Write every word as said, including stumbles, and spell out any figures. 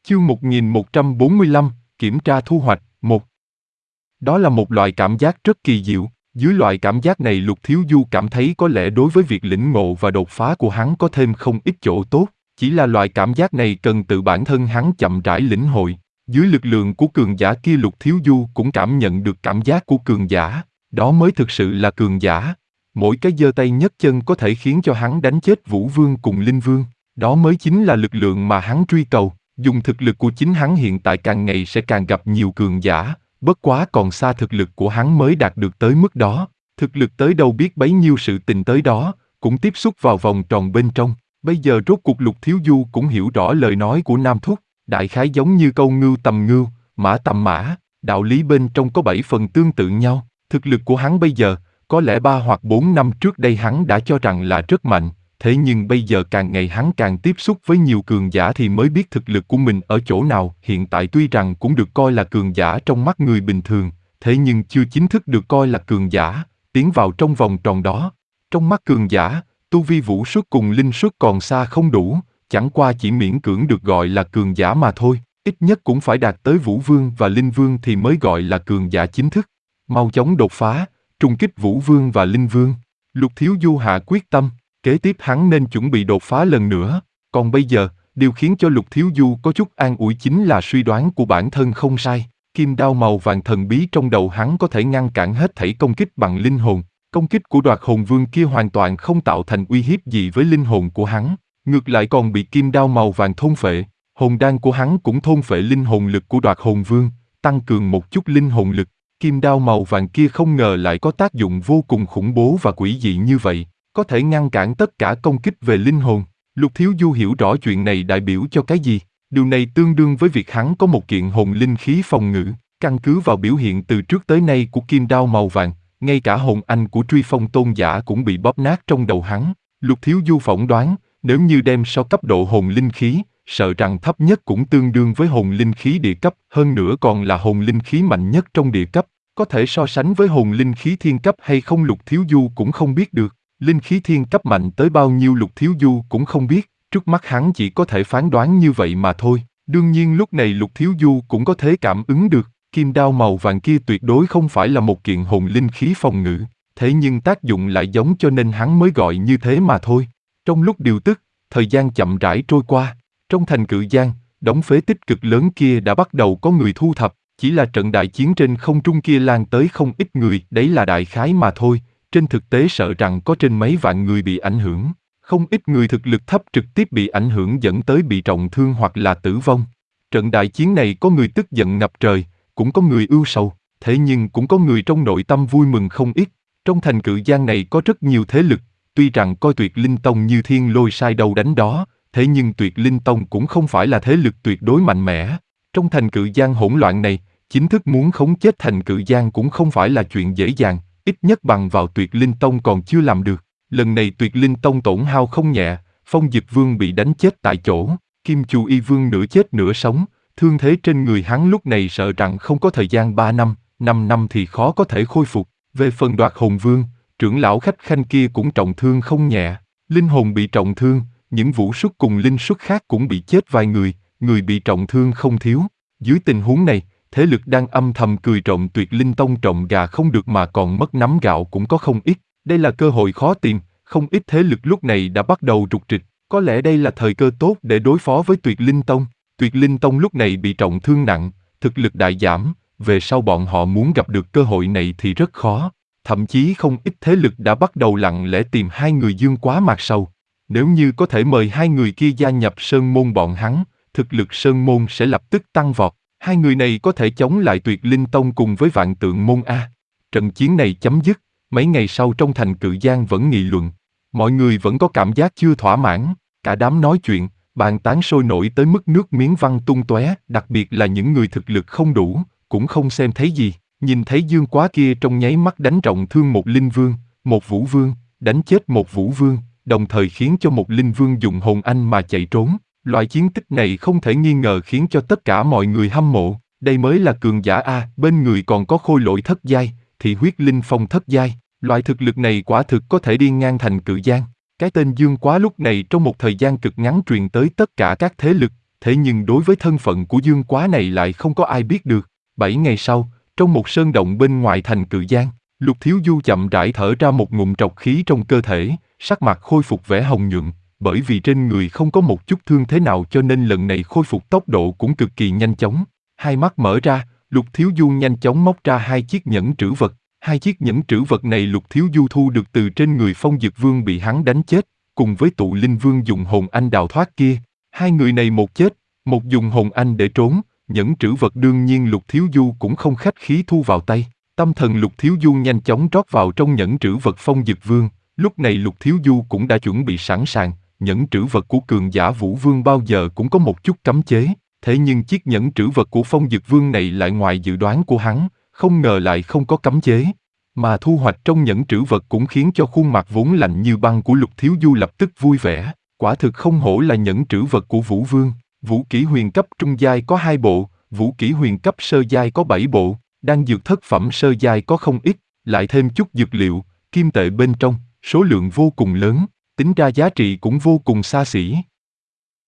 Chương một nghìn một trăm bốn mươi lăm, Kiểm tra thu hoạch, một. Đó là một loại cảm giác rất kỳ diệu, dưới loại cảm giác này Lục Thiếu Du cảm thấy có lẽ đối với việc lĩnh ngộ và đột phá của hắn có thêm không ít chỗ tốt, chỉ là loại cảm giác này cần tự bản thân hắn chậm rãi lĩnh hội. Dưới lực lượng của cường giả kia Lục Thiếu Du cũng cảm nhận được cảm giác của cường giả, đó mới thực sự là cường giả. Mỗi cái giơ tay nhấc chân có thể khiến cho hắn đánh chết Vũ Vương cùng Linh Vương, đó mới chính là lực lượng mà hắn truy cầu. Dùng thực lực của chính hắn hiện tại càng ngày sẽ càng gặp nhiều cường giả, bất quá còn xa thực lực của hắn mới đạt được tới mức đó. Thực lực tới đâu biết bấy nhiêu sự tình tới đó, cũng tiếp xúc vào vòng tròn bên trong. Bây giờ rốt cuộc Lục Thiếu Du cũng hiểu rõ lời nói của Nam Thúc, đại khái giống như câu ngưu tầm ngưu, mã tầm mã, đạo lý bên trong có bảy phần tương tự nhau. Thực lực của hắn bây giờ, có lẽ ba hoặc bốn năm trước đây hắn đã cho rằng là rất mạnh. Thế nhưng bây giờ càng ngày hắn càng tiếp xúc với nhiều cường giả thì mới biết thực lực của mình ở chỗ nào. Hiện tại tuy rằng cũng được coi là cường giả trong mắt người bình thường, thế nhưng chưa chính thức được coi là cường giả, tiến vào trong vòng tròn đó. Trong mắt cường giả, tu vi vũ xuất cùng linh xuất còn xa không đủ, chẳng qua chỉ miễn cưỡng được gọi là cường giả mà thôi, ít nhất cũng phải đạt tới Vũ Vương và Linh Vương thì mới gọi là cường giả chính thức. Mau chóng đột phá, trùng kích Vũ Vương và Linh Vương. Lục Thiếu Du hạ quyết tâm. Kế tiếp hắn nên chuẩn bị đột phá lần nữa, còn bây giờ, điều khiến cho Lục Thiếu Du có chút an ủi chính là suy đoán của bản thân không sai. Kim đao màu vàng thần bí trong đầu hắn có thể ngăn cản hết thảy công kích bằng linh hồn. Công kích của Đoạt Hồn Vương kia hoàn toàn không tạo thành uy hiếp gì với linh hồn của hắn, ngược lại còn bị kim đao màu vàng thôn phệ. Hồn đan của hắn cũng thôn phệ linh hồn lực của Đoạt Hồn Vương, tăng cường một chút linh hồn lực. Kim đao màu vàng kia không ngờ lại có tác dụng vô cùng khủng bố và quỷ dị như vậy, có thể ngăn cản tất cả công kích về linh hồn. Lục Thiếu Du hiểu rõ chuyện này đại biểu cho cái gì. Điều này tương đương với việc hắn có một kiện hồn linh khí phòng ngự. Căn cứ vào biểu hiện từ trước tới nay của kim đao màu vàng, ngay cả hồn anh của Truy Phong Tôn Giả cũng bị bóp nát trong đầu hắn. Lục Thiếu Du phỏng đoán, nếu như đem so cấp độ hồn linh khí, sợ rằng thấp nhất cũng tương đương với hồn linh khí địa cấp, hơn nữa còn là hồn linh khí mạnh nhất trong địa cấp. Có thể so sánh với hồn linh khí thiên cấp hay không Lục Thiếu Du cũng không biết được. Linh khí thiên cấp mạnh tới bao nhiêu Lục Thiếu Du cũng không biết, trước mắt hắn chỉ có thể phán đoán như vậy mà thôi. Đương nhiên lúc này Lục Thiếu Du cũng có thể cảm ứng được, kim đao màu vàng kia tuyệt đối không phải là một kiện hồn linh khí phòng ngự, thế nhưng tác dụng lại giống cho nên hắn mới gọi như thế mà thôi. Trong lúc điều tức, thời gian chậm rãi trôi qua, trong thành Cự Giang, đống phế tích cực lớn kia đã bắt đầu có người thu thập, chỉ là trận đại chiến trên không trung kia lan tới không ít người, đấy là đại khái mà thôi. Trên thực tế sợ rằng có trên mấy vạn người bị ảnh hưởng, không ít người thực lực thấp trực tiếp bị ảnh hưởng dẫn tới bị trọng thương hoặc là tử vong. Trận đại chiến này có người tức giận ngập trời, cũng có người ưu sầu, thế nhưng cũng có người trong nội tâm vui mừng không ít. Trong thành Cự Giang này có rất nhiều thế lực, tuy rằng coi Tuyệt Linh Tông như thiên lôi sai đâu đánh đó, thế nhưng Tuyệt Linh Tông cũng không phải là thế lực tuyệt đối mạnh mẽ. Trong thành Cự Giang hỗn loạn này, chính thức muốn khống chết thành Cự Giang cũng không phải là chuyện dễ dàng. Ít nhất bằng vào Tuyệt Linh Tông còn chưa làm được. Lần này Tuyệt Linh Tông tổn hao không nhẹ, Phong Dịch Vương bị đánh chết tại chỗ, Kim Chu Y Vương nửa chết nửa sống, thương thế trên người hắn lúc này sợ rằng không có thời gian ba năm, năm năm thì khó có thể khôi phục. Về phần Đoạt Hồn Vương, trưởng lão khách khanh kia cũng trọng thương không nhẹ, linh hồn bị trọng thương, những vũ xuất cùng linh xuất khác cũng bị chết vài người, người bị trọng thương không thiếu. Dưới tình huống này, thế lực đang âm thầm cười trộm Tuyệt Linh Tông trộm gà không được mà còn mất nắm gạo cũng có không ít. Đây là cơ hội khó tìm, không ít thế lực lúc này đã bắt đầu rục rịch. Có lẽ đây là thời cơ tốt để đối phó với Tuyệt Linh Tông. Tuyệt Linh Tông lúc này bị trọng thương nặng, thực lực đại giảm, về sau bọn họ muốn gặp được cơ hội này thì rất khó. Thậm chí không ít thế lực đã bắt đầu lặng lẽ tìm hai người Dương Quá Mạc Sầu. Nếu như có thể mời hai người kia gia nhập Sơn Môn bọn hắn, thực lực Sơn Môn sẽ lập tức tăng vọt. Hai người này có thể chống lại Tuyệt Linh Tông cùng với Vạn Tượng Môn A. Trận chiến này chấm dứt, mấy ngày sau trong thành Cự Giang vẫn nghị luận. Mọi người vẫn có cảm giác chưa thỏa mãn, cả đám nói chuyện, bàn tán sôi nổi tới mức nước miếng văng tung tóe, đặc biệt là những người thực lực không đủ, cũng không xem thấy gì. Nhìn thấy Dương Quá kia trong nháy mắt đánh trọng thương một Linh Vương, một Vũ Vương, đánh chết một Vũ Vương, đồng thời khiến cho một Linh Vương dùng hồn anh mà chạy trốn. Loại chiến tích này không thể nghi ngờ khiến cho tất cả mọi người hâm mộ, đây mới là cường giả A, bên người còn có Khôi Lỗi thất giai, thì Huyết Linh Phong thất giai, loại thực lực này quả thực có thể đi ngang thành Cự Giang. Cái tên Dương Quá lúc này trong một thời gian cực ngắn truyền tới tất cả các thế lực, thế nhưng đối với thân phận của Dương Quá này lại không có ai biết được. Bảy ngày sau, trong một sơn động bên ngoài thành Cự Giang, Lục Thiếu Du chậm rãi thở ra một ngụm trọc khí trong cơ thể, sắc mặt khôi phục vẻ hồng nhuận, bởi vì trên người không có một chút thương thế nào cho nên lần này khôi phục tốc độ cũng cực kỳ nhanh chóng. Hai mắt mở ra, Lục Thiếu Du nhanh chóng móc ra hai chiếc nhẫn trữ vật. Hai chiếc nhẫn trữ vật này Lục Thiếu Du thu được từ trên người Phong Dực Vương bị hắn đánh chết, cùng với Tụ Linh Vương dùng hồn anh đào thoát kia. Hai người này một chết, một dùng hồn anh để trốn, nhẫn trữ vật đương nhiên Lục Thiếu Du cũng không khách khí thu vào tay. Tâm thần Lục Thiếu Du nhanh chóng rót vào trong nhẫn trữ vật Phong Dực Vương, lúc này Lục Thiếu Du cũng đã chuẩn bị sẵn sàng, nhẫn trữ vật của cường giả Vũ Vương bao giờ cũng có một chút cấm chế, thế nhưng chiếc nhẫn trữ vật của Phong Dực Vương này lại ngoài dự đoán của hắn, không ngờ lại không có cấm chế. Mà thu hoạch trong nhẫn trữ vật cũng khiến cho khuôn mặt vốn lạnh như băng của Lục Thiếu Du lập tức vui vẻ, quả thực không hổ là nhẫn trữ vật của Vũ Vương. Vũ kỹ huyền cấp trung giai có hai bộ, vũ kỹ huyền cấp sơ giai có bảy bộ, đan dược thất phẩm sơ giai có không ít, lại thêm chút dược liệu, kim tệ bên trong, số lượng vô cùng lớn, tính ra giá trị cũng vô cùng xa xỉ.